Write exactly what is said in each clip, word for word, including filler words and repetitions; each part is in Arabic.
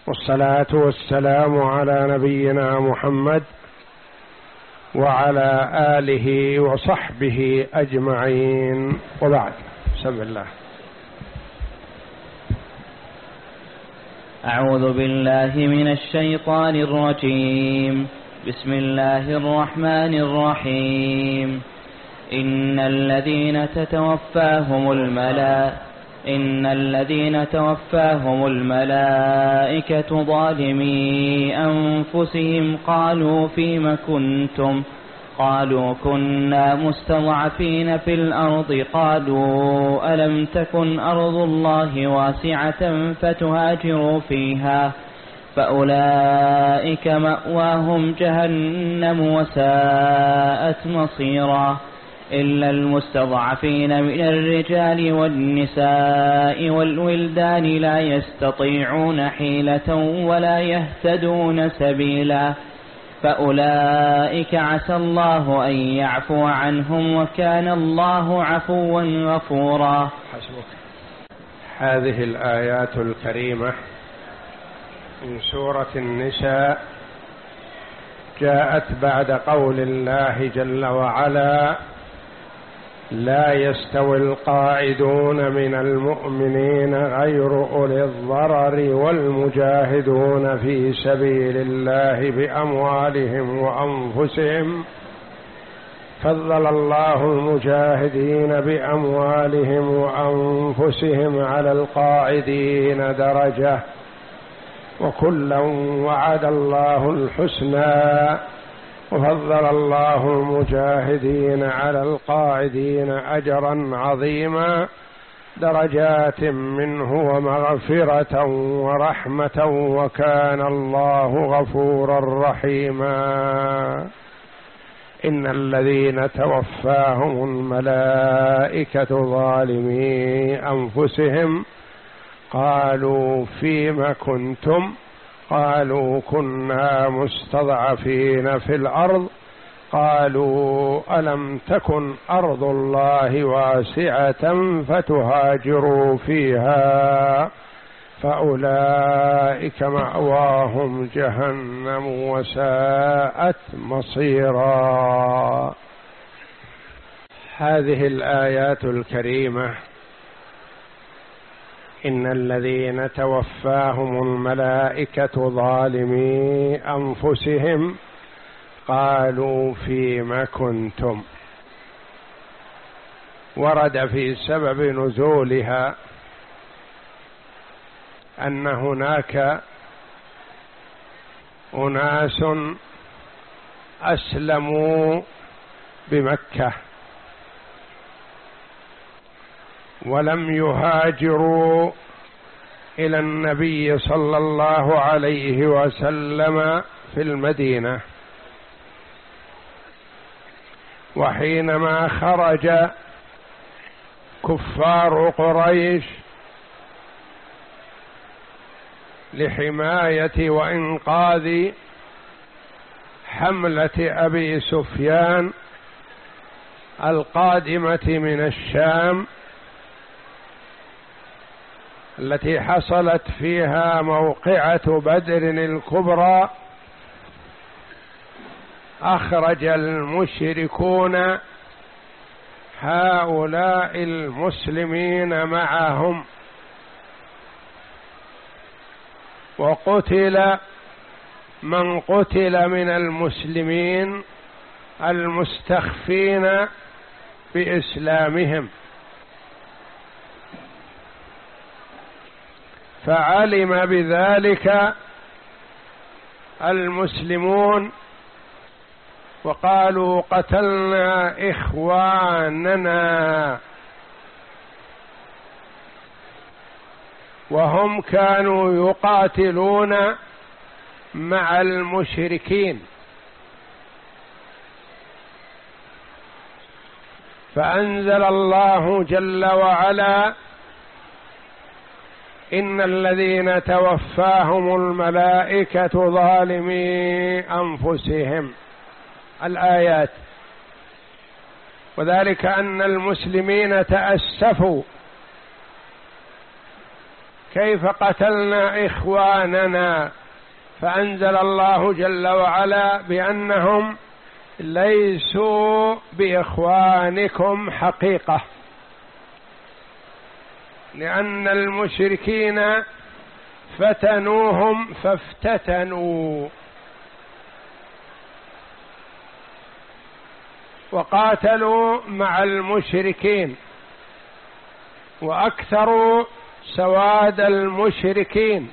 والصلاة والسلام على نبينا محمد وعلى آله وصحبه أجمعين، وبعد. بسم الله. أعوذ بالله من الشيطان الرجيم. بسم الله الرحمن الرحيم. إن الذين تتوفاهم الملائكة إن الذين توفاهم الملائكة ظالمي أنفسهم قالوا فيم كنتم قالوا كنا مستضعفين في الأرض قالوا ألم تكن أرض الله واسعة فتهاجروا فيها فأولئك مأواهم جهنم وساءت مصيرا إلا المستضعفين من الرجال والنساء والولدان لا يستطيعون حيلة ولا يهتدون سبيلا فأولئك عسى الله أن يعفو عنهم وكان الله عفوا غفورا. هذه الآيات الكريمة من سورة النساء جاءت بعد قول الله جل وعلا: لا يستوي القاعدون من المؤمنين غير أولي الضرر والمجاهدون في سبيل الله بأموالهم وأنفسهم فضل الله المجاهدين بأموالهم وأنفسهم على القاعدين درجة وكلا وعد الله الحسنى وفضل الله المجاهدين على القاعدين أجرا عظيما درجات منه ومغفرة ورحمة وكان الله غفورا رحيما. إن الذين توفاهم الملائكة ظالمي أنفسهم قالوا فيم كنتم قالوا كنا مستضعفين في الأرض قالوا ألم تكن أرض الله واسعة فتهاجروا فيها فأولئك مأواهم جهنم وساءت مصيرا. هذه الآيات الكريمة: إن الذين توفاهم الملائكة ظالمي أنفسهم قالوا فيم كنتم، ورد في سبب نزولها أن هناك أناس أسلموا بمكة ولم يهاجروا إلى النبي صلى الله عليه وسلم في المدينة، وحينما خرج كفار قريش لحماية وإنقاذ حملة أبي سفيان القادمة من الشام التي حصلت فيها موقعة بدر الكبرى، أخرج المشركون هؤلاء المسلمين معهم، وقتل من قتل من المسلمين المستخفين بإسلامهم، فعلم بذلك المسلمون وقالوا قتلنا إخواننا، وهم كانوا يقاتلون مع المشركين، فأنزل الله جل وعلا: إن الذين توفاهم الملائكة ظالمي أنفسهم، الآيات. وذلك أن المسلمين تأسفوا كيف قتلنا إخواننا؟ فأنزل الله جل وعلا بأنهم ليسوا بإخوانكم حقيقة، لأن المشركين فتنوهم فافتتنوا وقاتلوا مع المشركين وأكثروا سواد المشركين،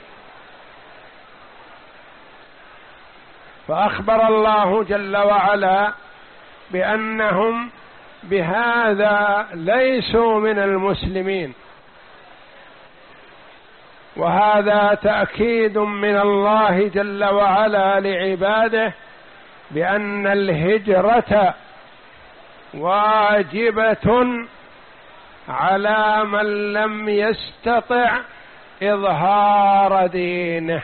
فأخبر الله جل وعلا بأنهم بهذا ليسوا من المسلمين، وهذا تأكيد من الله جل وعلا لعباده بأن الهجرة واجبة على من لم يستطع إظهار دينه،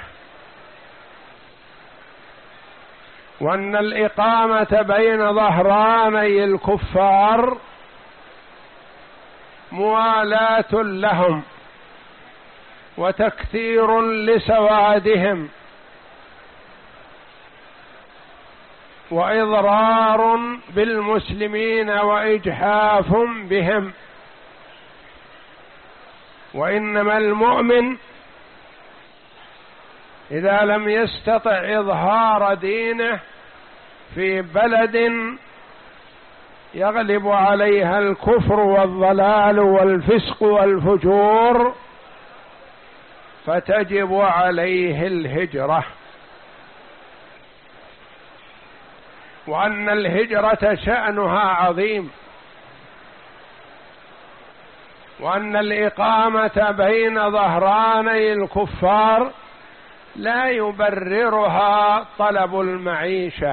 وأن الإقامة بين ظهراني الكفار موالاة لهم وتكثير لسوادهم وإضرار بالمسلمين وإجحاف بهم. وإنما المؤمن إذا لم يستطع إظهار دينه في بلد يغلب عليها الكفر والضلال والفسق والفجور فتجب عليه الهجرة، وأن الهجرة شأنها عظيم، وأن الإقامة بين ظهراني الكفار لا يبررها طلب المعيشة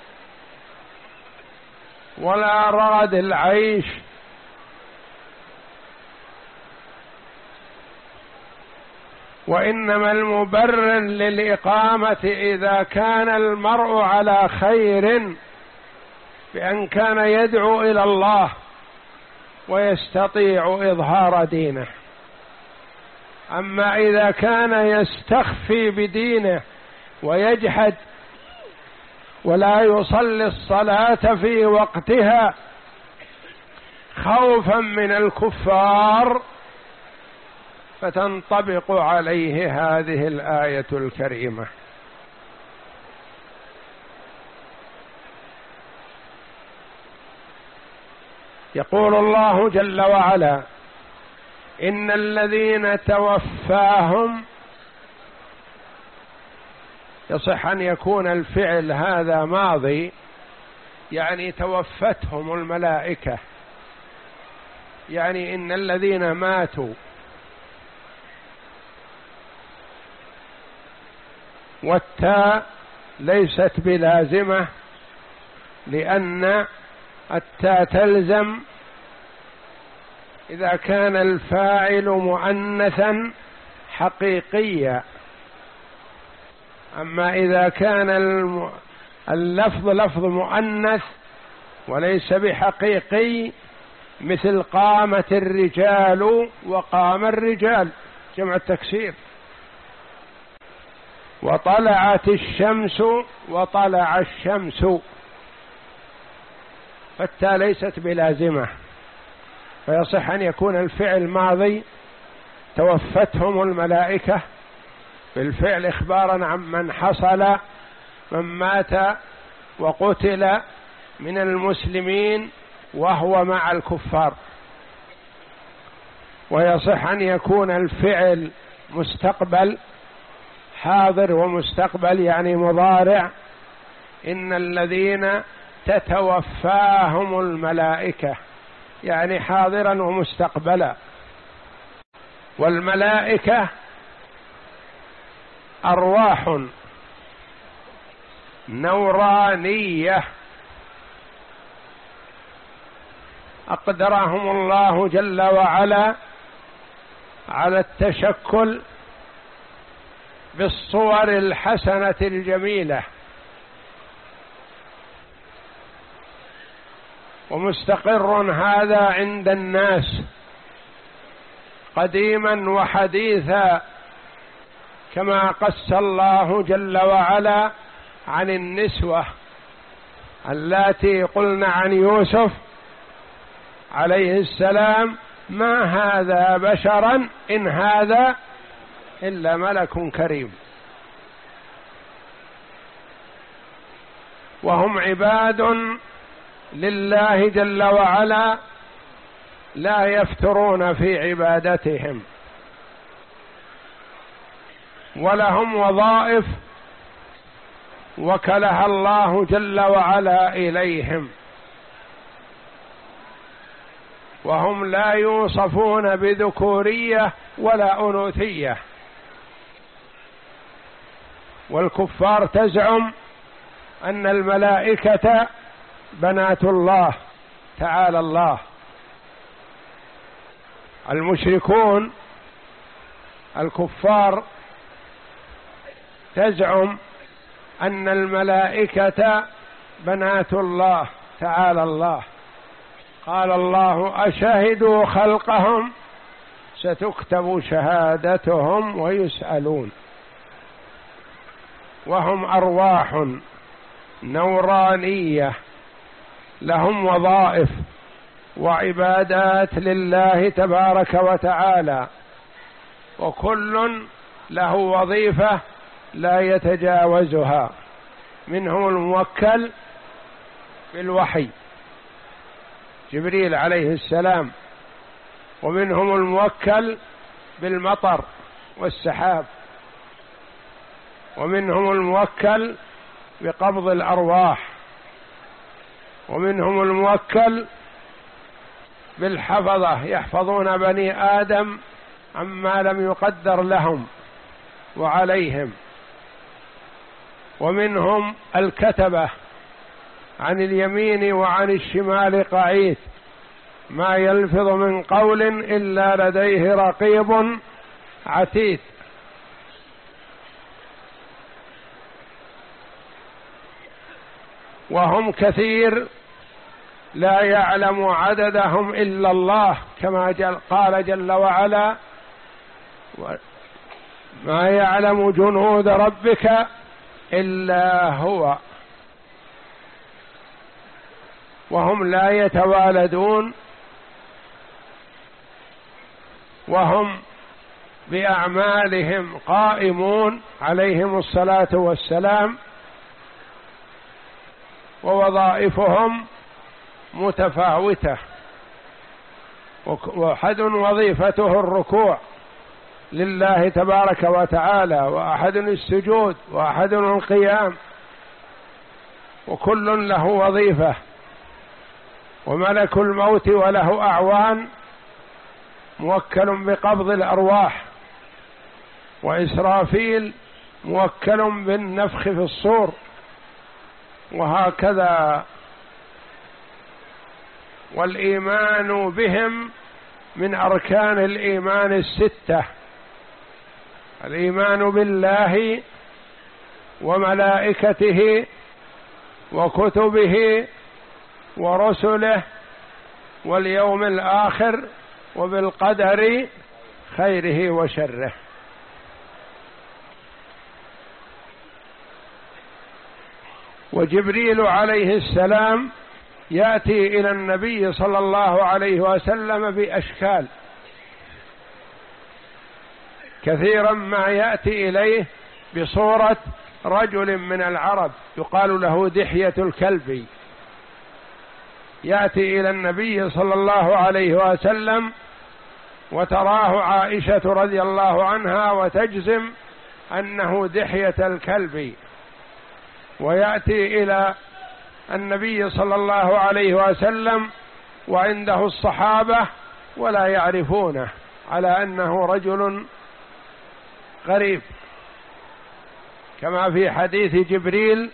ولا رغد العيش، وإنما المبرر للإقامة إذا كان المرء على خير بأن كان يدعو إلى الله ويستطيع إظهار دينه. أما إذا كان يستخفي بدينه ويجحد ولا يصلي الصلاة في وقتها خوفا من الكفار فتنطبق عليه هذه الآية الكريمة. يقول الله جل وعلا: إن الذين توفاهم، يصح أن يكون الفعل هذا ماضي، يعني توفتهم الملائكة، يعني إن الذين ماتوا، والتاء ليست بلازمة لأن التاء تلزم إذا كان الفاعل مؤنثا حقيقيا، أما إذا كان اللفظ لفظ مؤنث وليس بحقيقي مثل قامت الرجال وقام الرجال جمع التكسير، وطلعت الشمس وطلع الشمس، فالتاء ليست بلازمة، فيصح أن يكون الفعل ماضي توفتهم الملائكة بالفعل إخبارا عن من حصل من مات وقتل من المسلمين وهو مع الكفار، ويصح أن يكون الفعل مستقبل حاضر ومستقبل يعني مضارع، إن الذين تتوفاهم الملائكة يعني حاضرا ومستقبلا. والملائكة أرواح نورانية أقدرهم الله جل وعلا على التشكل بالصور الحسنة الجميلة، ومستقر هذا عند الناس قديما وحديثا كما قص الله جل وعلا عن النسوة اللاتي قلن عن يوسف عليه السلام: ما هذا بشرا إن هذا إلا ملك كريم. وهم عباد لله جل وعلا لا يفترون في عبادتهم، ولهم وظائف وكلها الله جل وعلا إليهم، وهم لا يوصفون بذكورية ولا أنوثية. والكفار تزعم أن الملائكة بنات الله تعالى الله. المشركون الكفار تزعم أن الملائكة بنات الله تعالى الله. قال الله: أشهدوا خلقهم ستكتب شهادتهم ويسألون. وهم أرواح نورانية لهم وظائف وعبادات لله تبارك وتعالى، وكل له وظيفة لا يتجاوزها. منهم الموكل بالوحي جبريل عليه السلام، ومنهم الموكل بالمطر والسحاب، ومنهم الموكل بقبض الأرواح، ومنهم الموكل بالحفظة يحفظون بني آدم عما لم يقدر لهم وعليهم، ومنهم الكتبة عن اليمين وعن الشمال قعيد ما يلفظ من قول إلا لديه رقيب عتيد. وهم كثير لا يعلم عددهم إلا الله، كما جل قال جل وعلا: ما يعلم جنود ربك إلا هو. وهم لا يتوالدون، وهم بأعمالهم قائمون عليهم الصلاة والسلام، ووظائفهم متفاوتة، وأحد وظيفته الركوع لله تبارك وتعالى، وأحد السجود، وأحد القيام، وكل له وظيفة. وملك الموت وله أعوان موكل بقبض الأرواح، وإسرافيل موكل بالنفخ في الصور، وهكذا. والإيمان بهم من أركان الإيمان الستة: الإيمان بالله وملائكته وكتبه ورسله واليوم الآخر وبالقدر خيره وشره. وجبريل عليه السلام يأتي إلى النبي صلى الله عليه وسلم بأشكال كثيرا، ما يأتي إليه بصورة رجل من العرب يقال له دحية الكلبي، يأتي إلى النبي صلى الله عليه وسلم وتراه عائشة رضي الله عنها وتجزم أنه دحية الكلبي، ويأتي إلى النبي صلى الله عليه وسلم وعنده الصحابة ولا يعرفونه على أنه رجل غريب، كما في حديث جبريل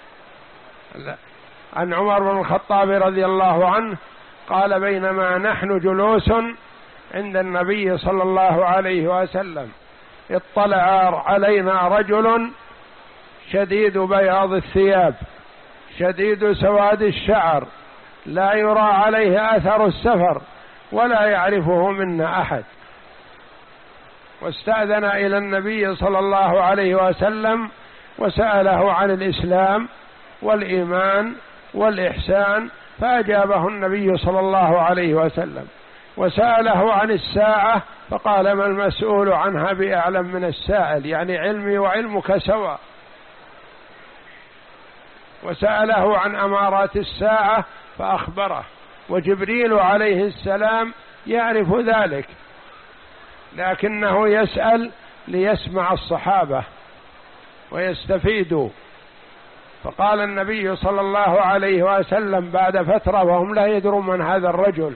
عن عمر بن الخطاب رضي الله عنه قال: بينما نحن جلوس عند النبي صلى الله عليه وسلم اطلع علينا رجل شديد بياض الثياب شديد سواد الشعر لا يرى عليه أثر السفر ولا يعرفه منا أحد، واستأذن إلى النبي صلى الله عليه وسلم وسأله عن الإسلام والإيمان والإحسان، فأجابه النبي صلى الله عليه وسلم. وسأله عن الساعة فقال: ما المسؤول عنها بأعلم من السائل، يعني علمي وعلمك سواء. وسأله عن أمارات الساعة فأخبره، وجبريل عليه السلام يعرف ذلك، لكنه يسأل ليسمع الصحابة ويستفيدوا. فقال النبي صلى الله عليه وسلم بعد فترة وهم لا يدرون من هذا الرجل: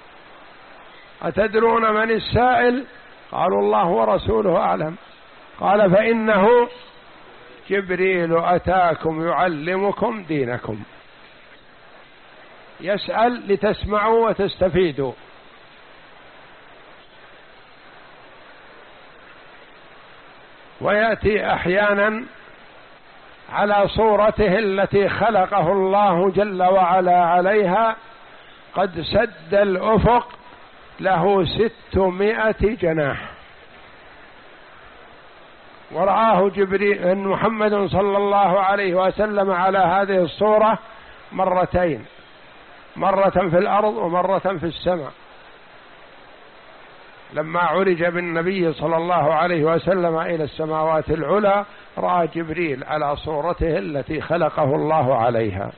أتدرون من السائل؟ قالوا: الله ورسوله أعلم. قال: فإنه جبريل أتاكم يعلمكم دينكم. يسأل لتسمعوا وتستفيدوا. ويأتي أحيانا على صورته التي خلقه الله جل وعلا عليها، قد سد الأفق له ستمائة جناح. ورآه جبريل محمد صلى الله عليه وسلم على هذه الصورة مرتين، مرة في الأرض ومرة في السماء. لما عرج بالنبي صلى الله عليه وسلم إلى السماوات العلى رأى جبريل على صورته التي خلقه الله عليها،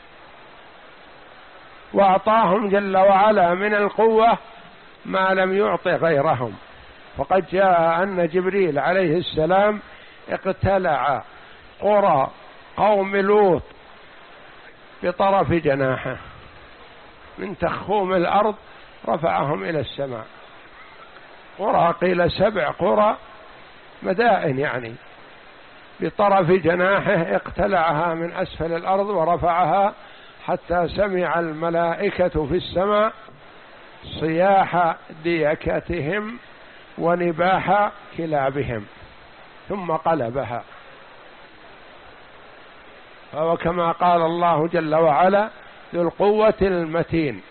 وأعطاهم جل وعلا من القوة ما لم يعط غيرهم. فقد جاء أن جبريل عليه السلام اقتلع قرى قوم لوط بطرف جناحه، من تخوم الأرض رفعهم إلى السماء. قرى قيل سبع قرى مدائن، يعني بطرف جناحه اقتلعها من أسفل الأرض ورفعها حتى سمع الملائكة في السماء صياح ديكتهم ونباح كلابهم، ثم قلبها. فهو كما قال الله جل وعلا: ذو القوة المتين.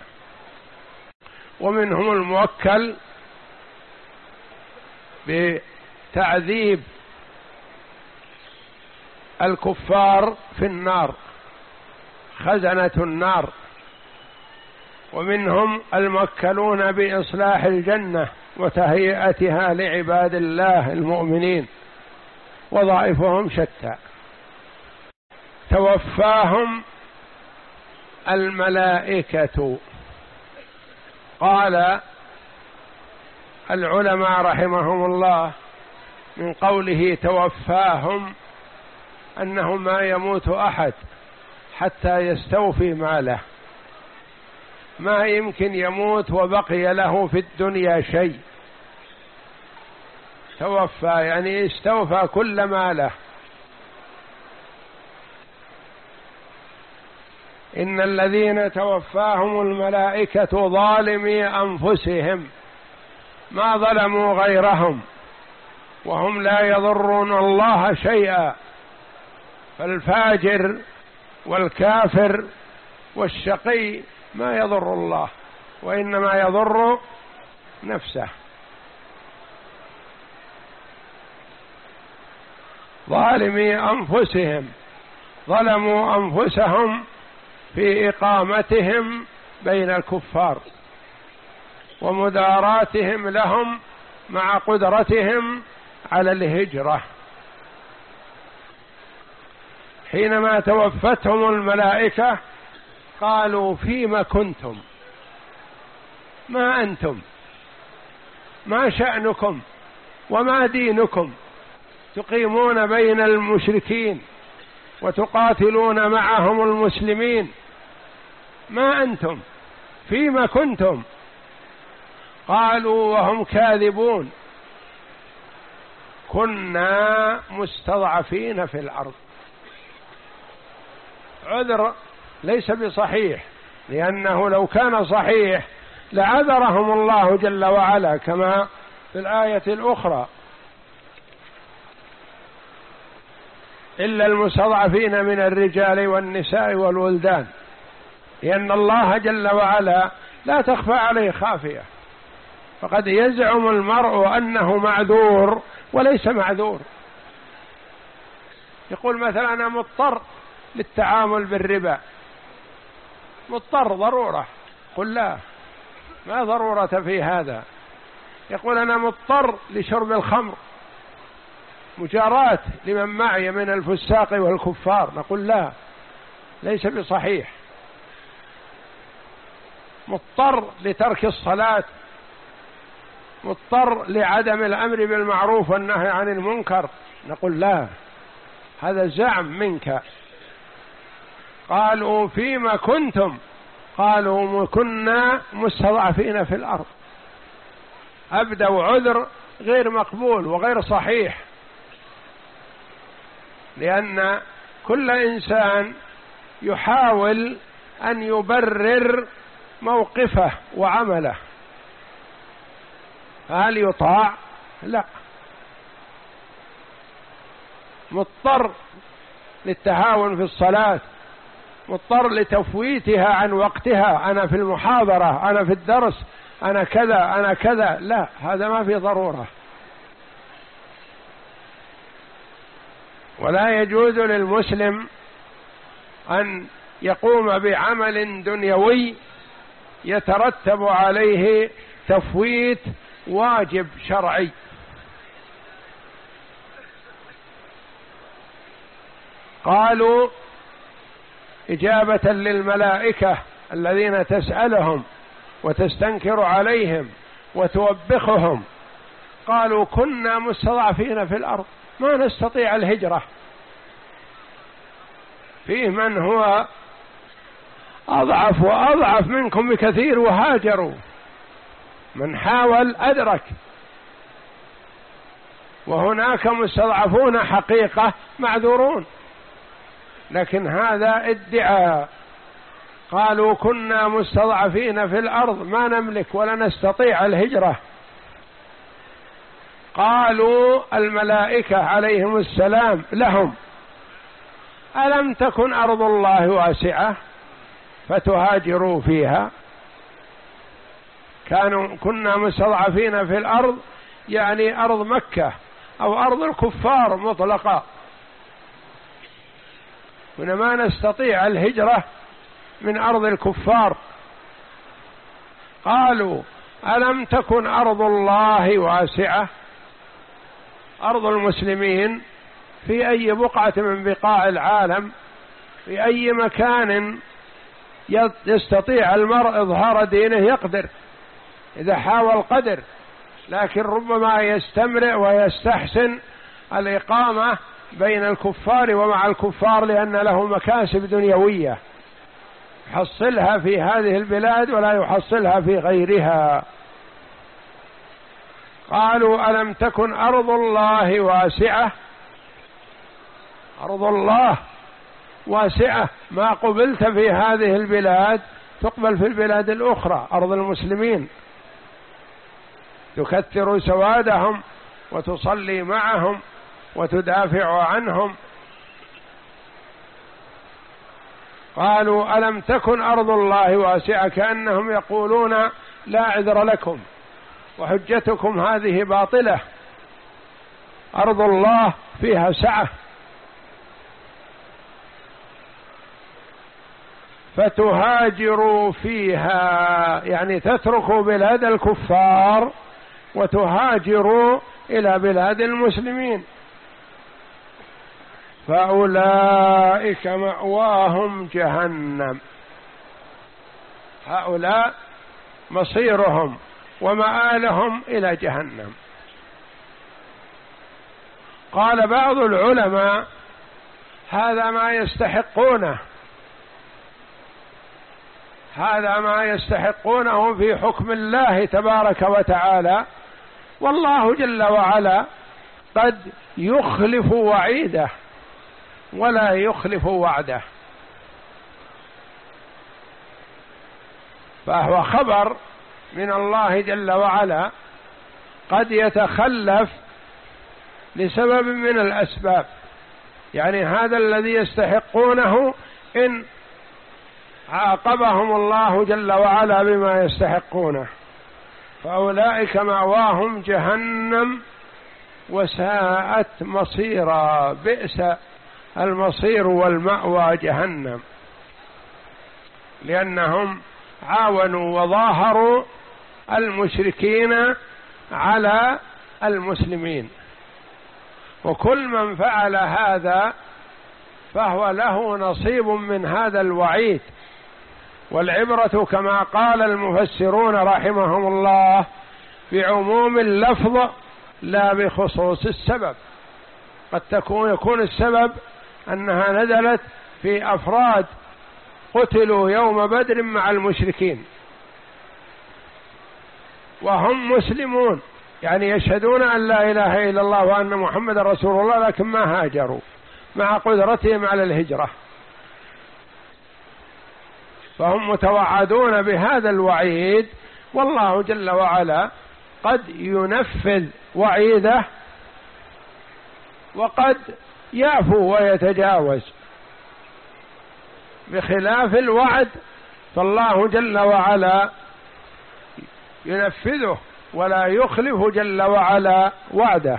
ومنهم الموكل بتعذيب الكفار في النار، خزنة النار. ومنهم الموكلون بإصلاح الجنة وتهيئتها لعباد الله المؤمنين، وظائفهم شتى. توفاهم الملائكة. قال العلماء رحمهم الله من قوله توفاهم أنه ما يموت أحد حتى يستوفي ماله، ما يمكن يموت وبقي له في الدنيا شيء. توفى يعني استوفى كل ماله. إن الذين توفاهم الملائكة ظالمي أنفسهم ما ظلموا غيرهم وهم لا يضرون الله شيئا. فالفاجر والكافر والشقي ما يضر الله، وإنما يضر نفسه. ظالمي أنفسهم، ظلموا أنفسهم في إقامتهم بين الكفار ومداراتهم لهم مع قدرتهم على الهجرة. حينما توفتهم الملائكة قالوا: فيما كنتم؟ ما أنتم؟ ما شأنكم؟ وما دينكم؟ تقيمون بين المشركين وتقاتلون معهم المسلمين، ما أنتم؟ فيما كنتم؟ قالوا وهم كاذبون: كنا مستضعفين في الأرض. عذر ليس بصحيح، لأنه لو كان صحيح لعذرهم الله جل وعلا كما في الآية الأخرى: إلا المستضعفين من الرجال والنساء والولدان، لأن الله جل وعلا لا تخفى عليه خافية. فقد يزعم المرء أنه معذور وليس معذور. يقول مثلا أنا مضطر للتعامل بالربا، مضطر ضرورة. قل لا، ما ضرورة في هذا. يقول أنا مضطر لشرب الخمر مجاراة لمن معي من الفساق والكفار، نقول لا، ليس بصحيح. مضطر لترك الصلاة، مضطر لعدم الأمر بالمعروف والنهي عن المنكر، نقول لا، هذا زعم منك. قالوا فيما كنتم؟ قالوا كنا مستضعفين في الأرض. أبدوا عذر غير مقبول وغير صحيح، لأن كل إنسان يحاول أن يبرر موقفه وعمله، هل يطاع؟ لا. مضطر للتهاون في الصلاة، مضطر لتفويتها عن وقتها، أنا في المحاضرة، أنا في الدرس، أنا كذا أنا كذا، لا، هذا ما في ضرورة. ولا يجوز للمسلم أن يقوم بعمل دنيوي يترتب عليه تفويت واجب شرعي. قالوا إجابة للملائكة الذين تسألهم وتستنكر عليهم وتوبخهم، قالوا كنا مستضعفين في الأرض ما نستطيع الهجرة. فيه من هو أضعف وأضعف منكم بكثير وهاجروا، من حاول أدرك، وهناك مستضعفون حقيقة معذورون، لكن هذا ادعاء. قالوا كنا مستضعفين في الأرض ما نملك ولا نستطيع الهجرة. قالوا الملائكة عليهم السلام لهم ألم تكن أرض الله واسعة فتهاجروا فيها؟ كانوا كنا مستضعفين في الأرض يعني أرض مكة أو أرض الكفار مطلقة، هنا ما نستطيع الهجرة من أرض الكفار. قالوا ألم تكن أرض الله واسعة، أرض المسلمين في أي بقعة من بقاع العالم، في أي مكان يستطيع المرء إظهار دينه يقدر، إذا حاول قدر، لكن ربما يستمرئ ويستحسن الإقامة بين الكفار ومع الكفار لأن له مكاسب دنيوية يحصلها في هذه البلاد ولا يحصلها في غيرها. قالوا ألم تكن أرض الله واسعة، أرض الله واسعة، ما قبلت في هذه البلاد تقبل في البلاد الأخرى، أرض المسلمين، تكثر سوادهم وتصلي معهم وتدافع عنهم. قالوا ألم تكن أرض الله واسعة، كأنهم يقولون لا عذر لكم وحجتكم هذه باطلة، أرض الله فيها سعة. فتهاجروا فيها يعني تتركوا بلاد الكفار وتهاجروا إلى بلاد المسلمين، فأولئك مأواهم جهنم، هؤلاء مصيرهم ومآلهم إلى جهنم. قال بعض العلماء هذا ما يستحقونه، هذا ما يستحقونه في حكم الله تبارك وتعالى، والله جل وعلا قد يخلف وعيده ولا يخلف وعده، فهو خبر من الله جل وعلا قد يتخلف لسبب من الأسباب، يعني هذا الذي يستحقونه إن عاقبهم الله جل وعلا بما يستحقونه، فأولئك مأواهم جهنم وساءت مصيرا. بئس المصير والمأوى جهنم، لأنهم عاونوا وظاهروا المشركين على المسلمين، وكل من فعل هذا فهو له نصيب من هذا الوعيد. والعبرة كما قال المفسرون رحمهم الله بعموم اللفظ لا بخصوص السبب. قد تكون يكون السبب أنها نزلت في أفراد قتلوا يوم بدر مع المشركين وهم مسلمون، يعني يشهدون أن لا إله إلا الله وأن محمد رسول الله، لكن ما هاجروا مع قدرتهم على الهجرة، فهم متوعدون بهذا الوعيد. والله جل وعلا قد ينفذ وعيده وقد يعفو ويتجاوز، بخلاف الوعد فالله جل وعلا ينفذه ولا يخلف جل وعلا وعده.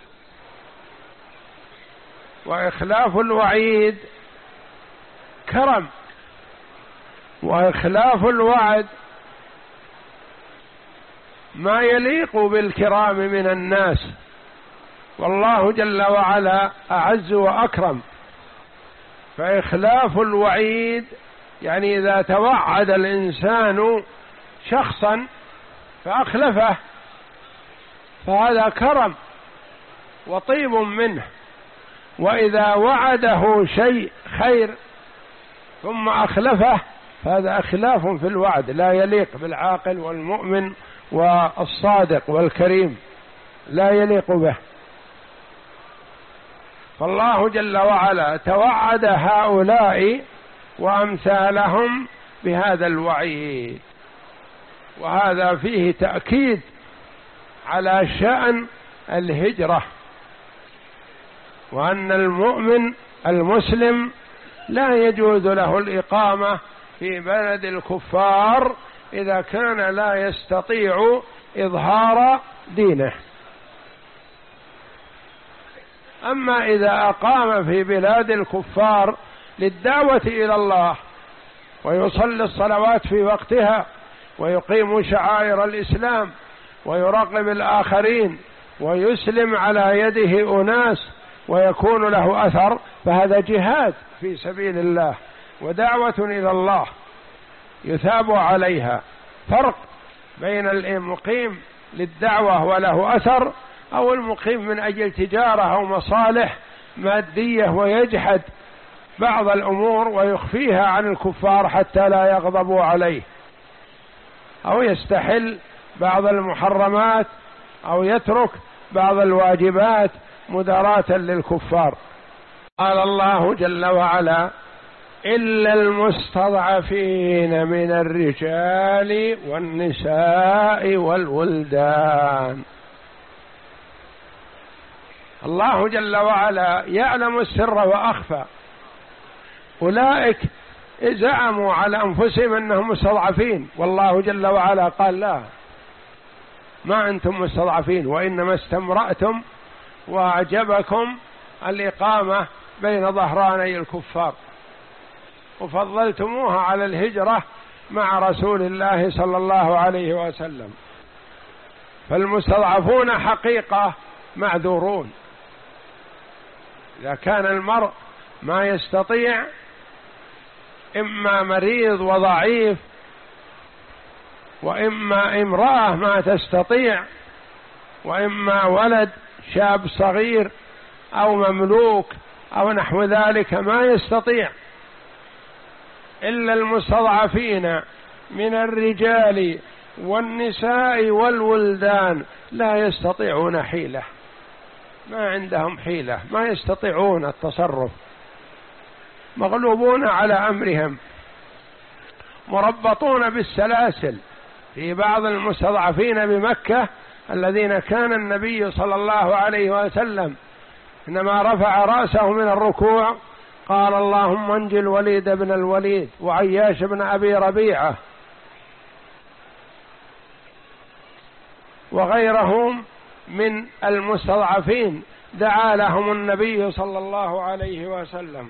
وإخلاف الوعيد كرم، وإخلاف الوعد ما يليق بالكرام من الناس، والله جل وعلا أعز وأكرم. فإخلاف الوعيد يعني إذا توعد الإنسان شخصا فأخلفه فهذا كرم وطيب منه، وإذا وعده شيء خير ثم أخلفه فهذا أخلاف في الوعد لا يليق بالعاقل والمؤمن والصادق والكريم، لا يليق به. فالله جل وعلا توعد هؤلاء وأمثالهم بهذا الوعيد، وهذا فيه تأكيد على شأن الهجرة، وأن المؤمن المسلم لا يجوز له الإقامة في بلد الكفار إذا كان لا يستطيع إظهار دينه. أما إذا أقام في بلاد الكفار للدعوة إلى الله ويصلي الصلوات في وقتها ويقيم شعائر الإسلام ويراقب الآخرين ويسلم على يده أناس ويكون له أثر، فهذا جهاد في سبيل الله ودعوة إلى الله يثاب عليها. فرق بين المقيم للدعوة وله أثر أو المقيم من أجل تجارة أو مصالح مادية ويجحد بعض الأمور ويخفيها عن الكفار حتى لا يغضبوا عليه، أو يستحل بعض المحرمات أو يترك بعض الواجبات مداراة للكفار. قال الله جل وعلا: إلا المستضعفين من الرجال والنساء والولدان. الله جل وعلا يعلم السر وأخفى. أولئك زعموا على أنفسهم أنهم مستضعفين، والله جل وعلا قال: لا، ما أنتم مستضعفين، وإنما استمرأتم وأعجبكم الإقامة بين ظهراني الكفار وفضلتموها على الهجرة مع رسول الله صلى الله عليه وسلم. فالمستضعفون حقيقة معذورون. إذا كان المرء ما يستطيع، إما مريض وضعيف، وإما امرأة ما تستطيع، وإما ولد شاب صغير أو مملوك أو نحو ذلك ما يستطيع. إلا المستضعفين من الرجال والنساء والولدان لا يستطيعون حيلة، ما عندهم حيلة، ما يستطيعون التصرف، مغلوبون على أمرهم، مربطون بالسلاسل. في بعض المستضعفين بمكة الذين كان النبي صلى الله عليه وسلم إنما رفع رأسه من الركوع قال: اللهم انجِ الوليد بن الوليد وعياش بن أبي ربيعة وغيرهم من المستضعفين دعا لهم النبي صلى الله عليه وسلم.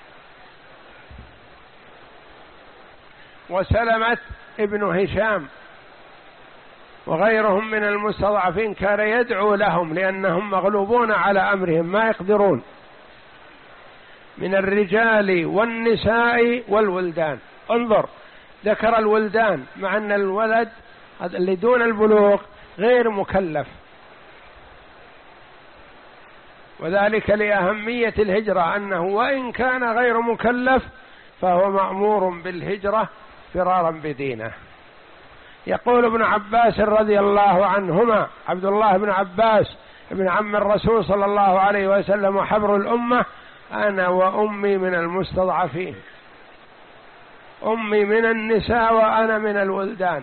وسلمة ابن هشام وغيرهم من المستضعفين كان يدعو لهم لأنهم مغلوبون على أمرهم ما يقدرون، من الرجال والنساء والولدان. انظر، ذكر الولدان مع أن الولد اللي دون البلوغ غير مكلف، وذلك لأهمية الهجرة، أنه وإن كان غير مكلف فهو مأمور بالهجرة فرارا بدينه. يقول ابن عباس رضي الله عنهما، عبد الله بن عباس ابن عم الرسول صلى الله عليه وسلم وحبر الأمة: أنا وأمي من المستضعفين، أمي من النساء وأنا من الولدان،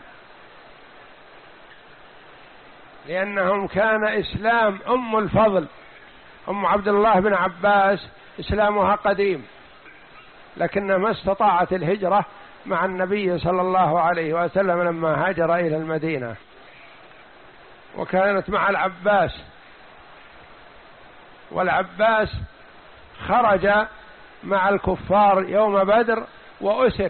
لأنهم كان إسلام أم الفضل أم عبد الله بن عباس إسلامها قديم، لكنها ما استطاعت الهجرة مع النبي صلى الله عليه وسلم لما هاجر إلى المدينة، وكانت مع العباس، والعباس خرج مع الكفار يوم بدر وأسر،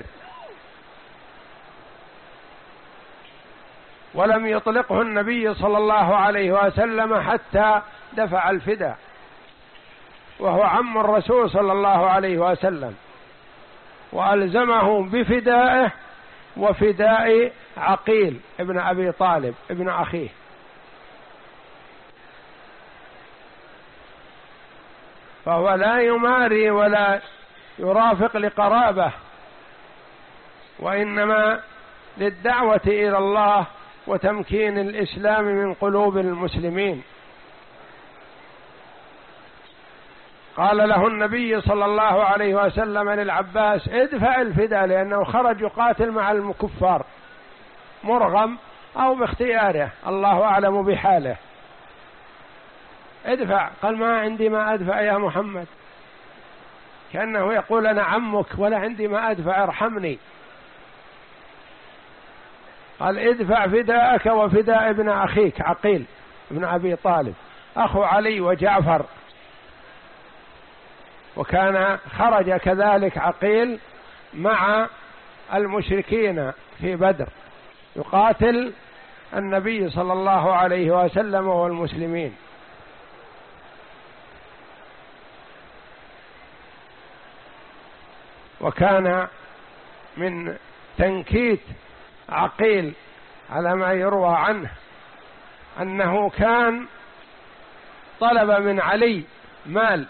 ولم يطلقه النبي صلى الله عليه وسلم حتى دفع الفداء، وهو عم الرسول صلى الله عليه وسلم، وألزمه بفدائه وفداء عقيل ابن أبي طالب ابن أخيه. فهو لا يماري ولا يرافق لقرابه، وإنما للدعوة إلى الله وتمكين الإسلام من قلوب المسلمين. قال له النبي صلى الله عليه وسلم للعباس: ادفع الفداء، لأنه خرج يقاتل مع الكفار مرغم أو باختياره، الله أعلم بحاله. ادفع. قال: ما عندي ما أدفع يا محمد، كأنه يقول: أنا عمك ولا عندي ما أدفع، ارحمني. قال: ادفع فداءك وفداء ابن أخيك عقيل ابن أبي طالب أخو علي وجعفر. وكان خرج كذلك عقيل مع المشركين في بدر يقاتل النبي صلى الله عليه وسلم والمسلمين. وكان من تنكيت عقيل على ما يروى عنه أنه كان طلب من علي مال،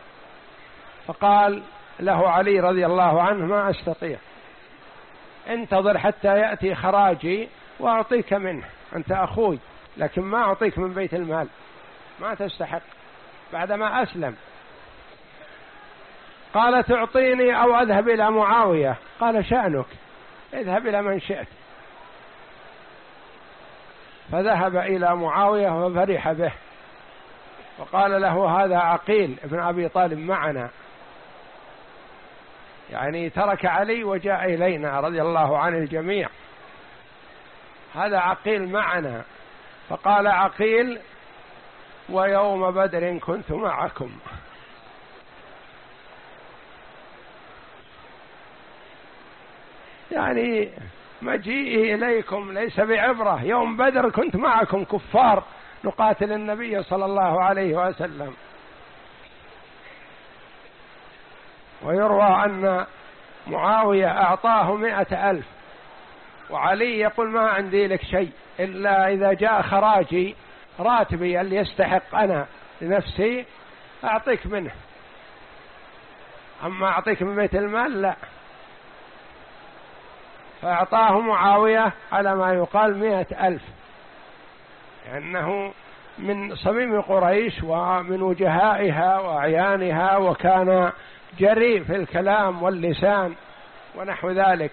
فقال له علي رضي الله عنه: ما أستطيع، انتظر حتى يأتي خراجي وأعطيك منه، أنت أخوي، لكن ما أعطيك من بيت المال، ما تستحق بعدما أسلم. قال: تعطيني أو أذهب إلى معاوية؟ قال: شأنك، اذهب إلى من شئت. فذهب إلى معاوية وفرح به، وقال له: هذا عقيل ابن أبي طالب معنا، يعني ترك علي وجاء إلينا رضي الله عن الجميع، هذا عقيل معنا. فقال عقيل: ويوم بدر كنت معكم. يعني مجيئي إليكم ليس بعبرة، يوم بدر كنت معكم كفار نقاتل النبي صلى الله عليه وسلم. ويروى أن معاوية أعطاه مئة ألف، وعلي يقول: ما عندي لك شيء إلا إذا جاء خراجي راتبي اللي يستحق أنا لنفسي أعطيك منه، أما أعطيك من بيت المال لا. فأعطاه معاوية على ما يقال مئة ألف، لأنه من صميم قريش ومن وجهائها وأعيانها، وكان جريء في الكلام واللسان ونحو ذلك.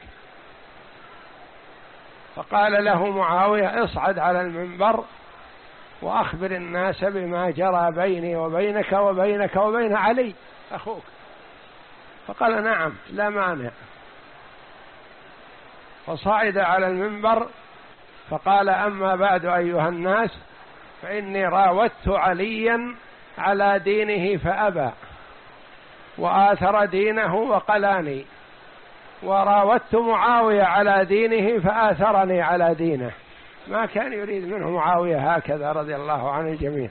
فقال له معاوية: اصعد على المنبر وأخبر الناس بما جرى بيني وبينك وبينك وبين علي أخوك. فقال: نعم لا مانع. فصعد على المنبر فقال: أما بعد أيها الناس، فإني راودت عليا على دينه فأبى وآثر دينه وقلاني، وراودت معاوية على دينه فآثرني على دينه. ما كان يريد منه معاوية هكذا رضي الله عن الجميع،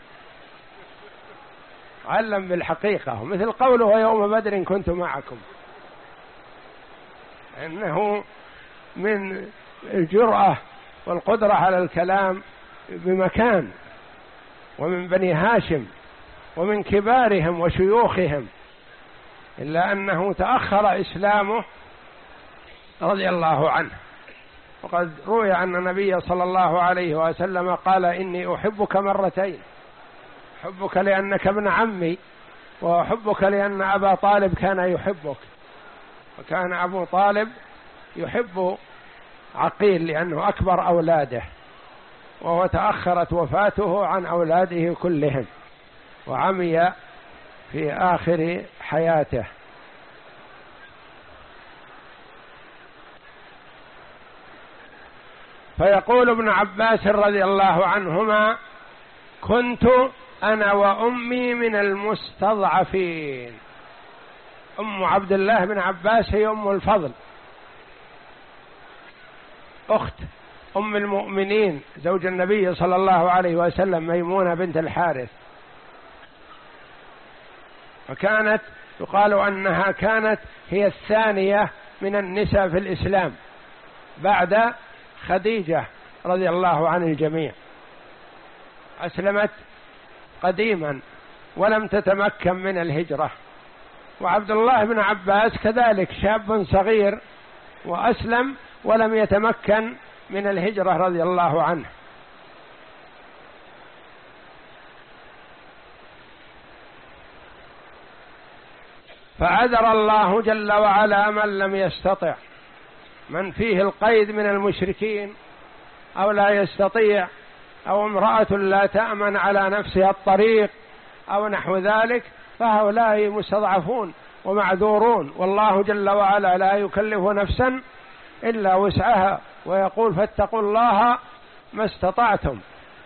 علم بالحقيقة، مثل قوله: يوم بدر كنت معكم، إنه من الجرأة والقدرة على الكلام بمكان، ومن بني هاشم ومن كبارهم وشيوخهم، إلا أنه تأخر إسلامه رضي الله عنه. وقد روي أن النبي صلى الله عليه وسلم قال: إني أحبك مرتين، أحبك لأنك ابن عمي، وأحبك لأن أبا طالب كان يحبك. وكان أبو طالب يحب عقيل لأنه أكبر أولاده، وهو تأخرت وفاته عن أولاده كلهم، وعمي في آخر حياته. فيقول ابن عباس رضي الله عنهما: كنت أنا وأمي من المستضعفين. أم عبد الله بن عباس هي أم الفضل، أخت أم المؤمنين زوج النبي صلى الله عليه وسلم، ميمونة بنت الحارث، وكانت يقال أنها كانت هي الثانية من النساء في الإسلام بعد خديجة رضي الله عن الجميع. أسلمت قديما ولم تتمكن من الهجرة. وعبد الله بن عباس كذلك شاب صغير وأسلم ولم يتمكن من الهجرة رضي الله عنه. فعذر الله جل وعلا من لم يستطع، من فيه القيد من المشركين أو لا يستطيع، أو امرأة لا تأمن على نفسها الطريق أو نحو ذلك، فهؤلاء مستضعفون ومعذورون، والله جل وعلا لا يكلف نفسا إلا وسعها، ويقول: فاتقوا الله ما استطعتم.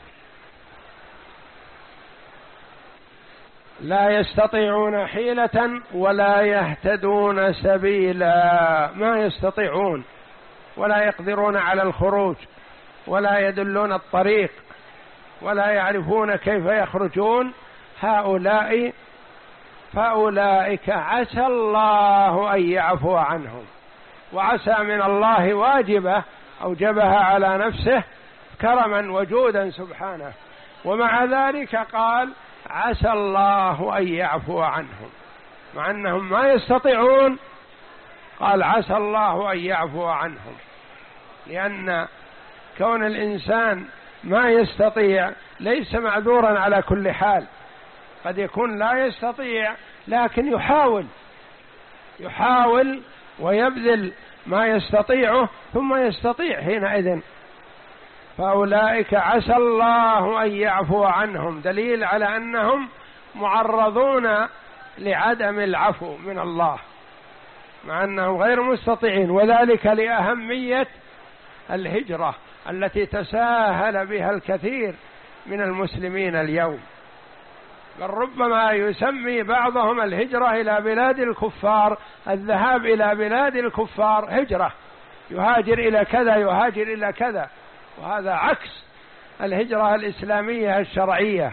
لا يستطيعون حيلة ولا يهتدون سبيلا، ما يستطيعون ولا يقدرون على الخروج ولا يدلون الطريق ولا يعرفون كيف يخرجون. هؤلاء فأولئك عسى الله أن يعفو عنهم، وعسى من الله واجبة أوجبها على نفسه كرما وجودا سبحانه، ومع ذلك قال: عسى الله أن يعفو عنهم، مع أنهم ما يستطيعون قال: عسى الله أن يعفو عنهم. لأن كون الإنسان ما يستطيع ليس معذورا على كل حال، قد يكون لا يستطيع لكن يحاول يحاول ويبذل ما يستطيعه ثم يستطيع حينئذ. فأولئك عسى الله أن يعفو عنهم، دليل على أنهم معرضون لعدم العفو من الله مع أنهم غير مستطيعين، وذلك لأهمية الهجرة التي تساهل بها الكثير من المسلمين اليوم. بل ربما يسمي بعضهم الهجرة إلى بلاد الكفار، الذهاب إلى بلاد الكفار هجرة، يهاجر إلى كذا يهاجر إلى كذا، وهذا عكس الهجرة الإسلامية الشرعية.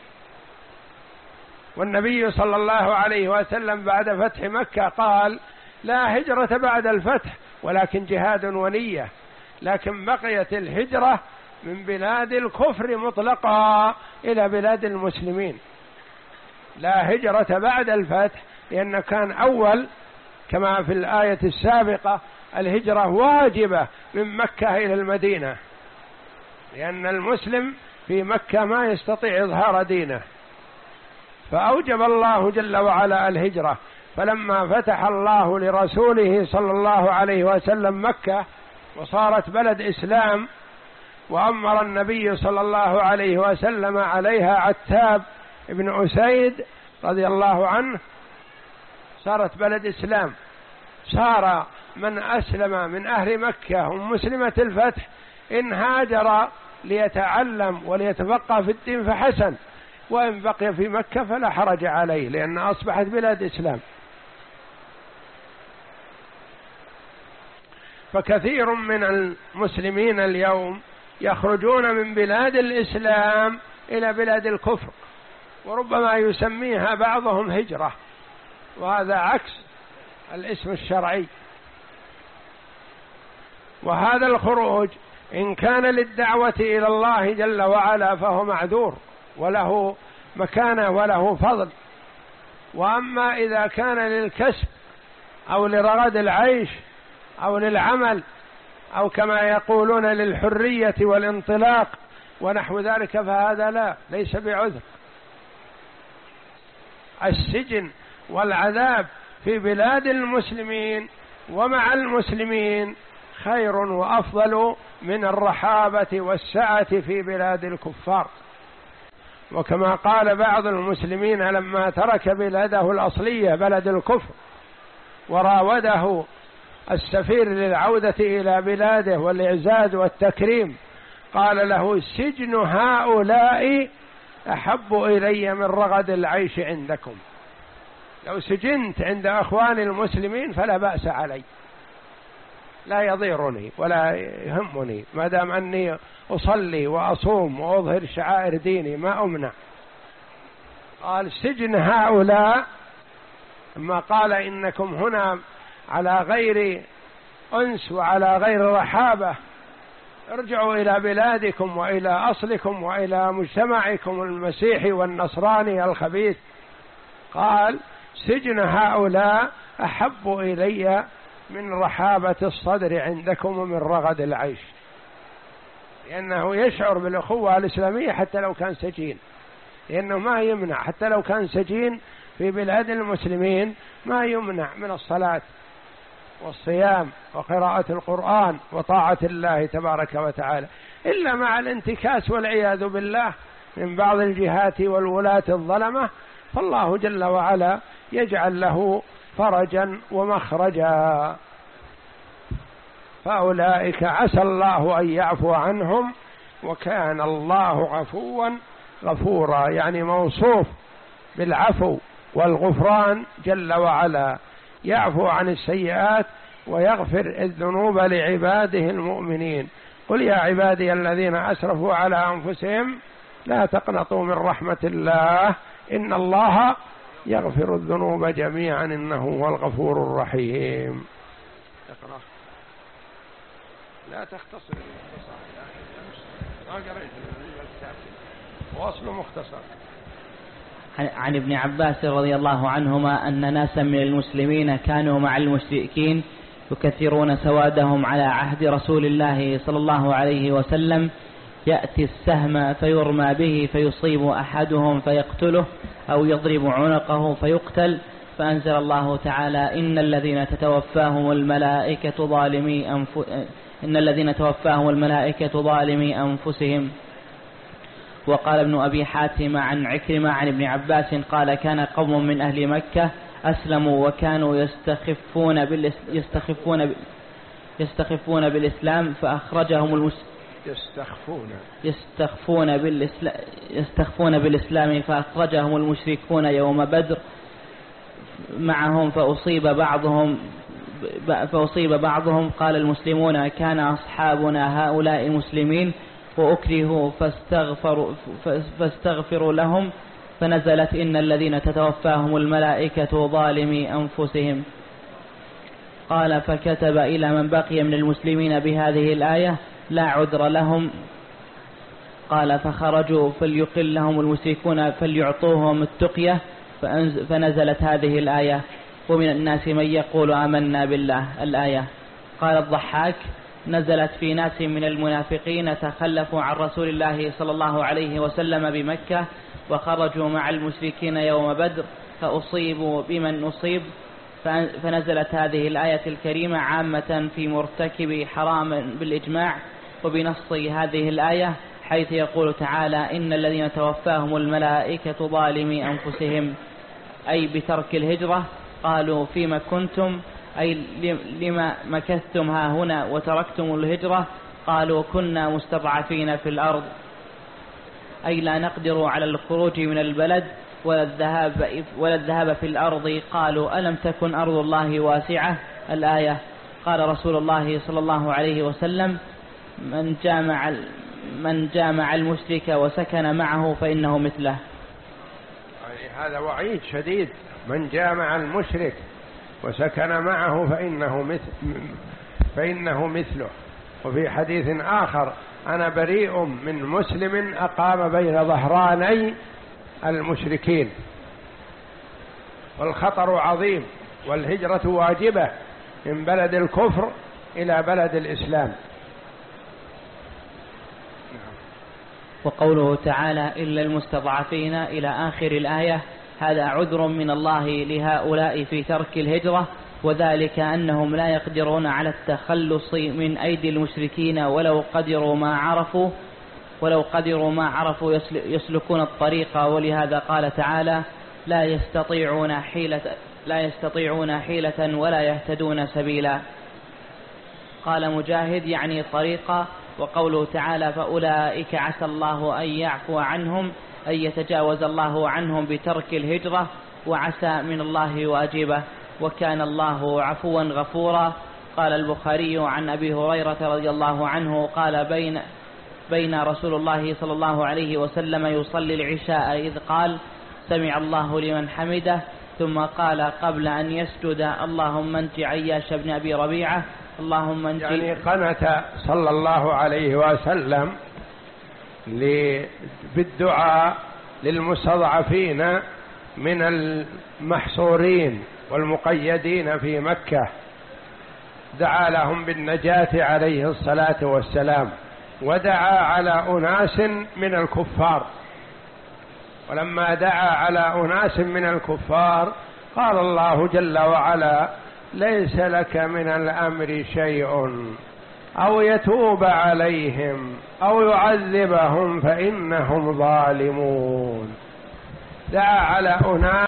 والنبي صلى الله عليه وسلم بعد فتح مكة قال: لا هجرة بعد الفتح ولكن جهاد ونية، لكن بقيت الهجرة من بلاد الكفر مطلقة إلى بلاد المسلمين. لا هجرة بعد الفتح، لأن كان أول كما في الآية السابقة الهجرة واجبة من مكة إلى المدينة، لأن المسلم في مكة ما يستطيع إظهار دينه، فأوجب الله جل وعلا الهجرة. فلما فتح الله لرسوله صلى الله عليه وسلم مكة وصارت بلد إسلام، وأمر النبي صلى الله عليه وسلم عليها عتاب ابن أسيد رضي الله عنه، صارت بلد إسلام، صار من أسلم من أهل مكة ومسلمة الفتح إن هاجر ليتعلم وليتفقه في الدين فحسن، وإن بقي في مكة فلا حرج عليه، لأن أصبحت بلاد إسلام. فكثير من المسلمين اليوم يخرجون من بلاد الإسلام إلى بلاد الكفر، وربما يسميها بعضهم هجرة، وهذا عكس الاسم الشرعي. وهذا الخروج إن كان للدعوة إلى الله جل وعلا فهو معذور وله مكانة وله فضل، وأما إذا كان للكسب أو لرغد العيش أو للعمل أو كما يقولون للحرية والانطلاق ونحو ذلك فهذا لا ليس بعذر. السجن والعذاب في بلاد المسلمين ومع المسلمين خير وأفضل من الرحابة والسعة في بلاد الكفار. وكما قال بعض المسلمين لما ترك بلاده الأصلية بلد الكفر وراوده السفير للعودة إلى بلاده والإعزاز والتكريم، قال له: سجن هؤلاء أحب إلي من رغد العيش عندكم. لو سجنت عند أخواني المسلمين فلا بأس علي، لا يضيرني ولا يهمني ما دام أني أصلي وأصوم وأظهر شعائر ديني ما أمنع. قال: سجن هؤلاء، أما قال إنكم هنا على غير أنس وعلى غير رحابة، ارجعوا إلى بلادكم وإلى أصلكم وإلى مجتمعكم المسيحي والنصراني الخبيث. قال: سجن هؤلاء أحب إلي من رحابة الصدر عندكم ومن رغد العيش، لأنه يشعر بالأخوة الإسلامية حتى لو كان سجين، لأنه ما يمنع حتى لو كان سجين في بلاد المسلمين ما يمنع من الصلاة والصيام وقراءة القرآن وطاعة الله تبارك وتعالى، إلا مع الانتكاس والعياذ بالله من بعض الجهات والولاة الظلمة، فالله جل وعلا يجعل له فرجا ومخرجا. فأولئك عسى الله أن يعفو عنهم وكان الله عفوا غفورا، يعني موصوف بالعفو والغفران جل وعلا، يعفو عن السيئات ويغفر الذنوب لعباده المؤمنين. قل يا عبادي الذين أسرفوا على أنفسهم لا تقنطوا من رحمة الله إن الله يغفر الذنوب جميعا إنه هو الغفور الرحيم. اقرأ. لا تختصر المختصر، ما قرأت واصل مختصر. عن ابن عباس رضي الله عنهما أن ناسا من المسلمين كانوا مع المشركين يكثرون سوادهم على عهد رسول الله صلى الله عليه وسلم، يأتي السهم فيرمى به فيصيب أحدهم فيقتله أو يضرب عنقه فيقتل، فأنزل الله تعالى: إن الذين تتوفاهم الملائكة ظالمي أنف... إن الذين توفاهم الملائكة ظالمي أنفسهم. وقال ابن أبي حاتم عن عكرمة عن ابن عباس قال: كان قوم من أهل مكة أسلموا وكانوا يستخفون بالإس... يستخفون ب... يستخفون بالإسلام فأخرجهم المس... يستخفون يستخفون بالإسلام يستخفون بالإسلام فأخرجهم المشركون يوم بدر معهم فأصيب بعضهم فأصيب بعضهم. قال المسلمون: كان أصحابنا هؤلاء مسلمين وأكرهوا فاستغفروا, فاستغفروا لهم، فنزلت: إن الذين تتوفاهم الملائكة ظالمي أنفسهم. قال: فكتب إلى من بقي من المسلمين بهذه الآية: لا عذر لهم. قال: فخرجوا فليقل لهم المشركون فليعطوهم التقية، فنزلت هذه الآية: ومن الناس من يقول آمنا بالله. الآية. قال الضحاك: نزلت في ناس من المنافقين تخلفوا عن رسول الله صلى الله عليه وسلم بمكة وخرجوا مع المشركين يوم بدر فأصيبوا بمن أصيب، فنزلت هذه الآية الكريمة عامة في مرتكب حرام بالإجماع، وبنص هذه الآية حيث يقول تعالى: إن الذين توفاهم الملائكة ظالمي أنفسهم، أي بترك الهجرة. قالوا: فيما كنتم، أي لما مكثتم ها هنا وتركتم الهجرة؟ قالوا كنا مستضعفين في الأرض أي لا نقدر على الخروج من البلد ولا الذهاب, ولا الذهاب في الأرض. قالوا ألم تكن أرض الله واسعة؟ الآية. قال رسول الله صلى الله عليه وسلم من جامع, من جامع المشرك وسكن معه فإنه مثله. يعني هذا وعيد شديد، من جامع المشرك وسكن معه فإنه مثل فإنه مثله. وفي حديث آخر أنا بريء من مسلم أقام بين ظهراني المشركين. والخطر عظيم، والهجرة واجبة من بلد الكفر إلى بلد الإسلام. وقوله تعالى إلا المستضعفين إلى آخر الآية، هذا عذر من الله لهؤلاء في ترك الهجرة، وذلك أنهم لا يقدرون على التخلص من أيدي المشركين ولو قدروا ما عرفوا ولو قدروا ما عرفوا يسلكون الطريق. ولهذا قال تعالى لا يستطيعون حيلة لا يستطيعون حيلة ولا يهتدون سبيلا. قال مجاهد يعني طريقا. وقوله تعالى فأولئك عسى الله أن يعفو عنهم أن يتجاوز الله عنهم بترك الهجرة، وعسى من الله واجبة، وكان الله عفوا غفورا. قال البخاري عن أبي هريرة رضي الله عنه قال بين بين رسول الله صلى الله عليه وسلم يصلي العشاء إذ قال سمع الله لمن حمده، ثم قال قبل أن يسجد اللهم انج عياش بن أبي ربيعة اللهم انج. يعني قنت صلى الله عليه وسلم بالدعاء للمستضعفين من المحصورين والمقيدين في مكة، دعا لهم بالنجاة عليه الصلاة والسلام، ودعا على أناس من الكفار. ولما دعا على أناس من الكفار قال الله جل وعلا ليس لك من الأمر شيء أو يتوب عليهم أو يعذبهم فإنهم ظالمون. دعا على أناس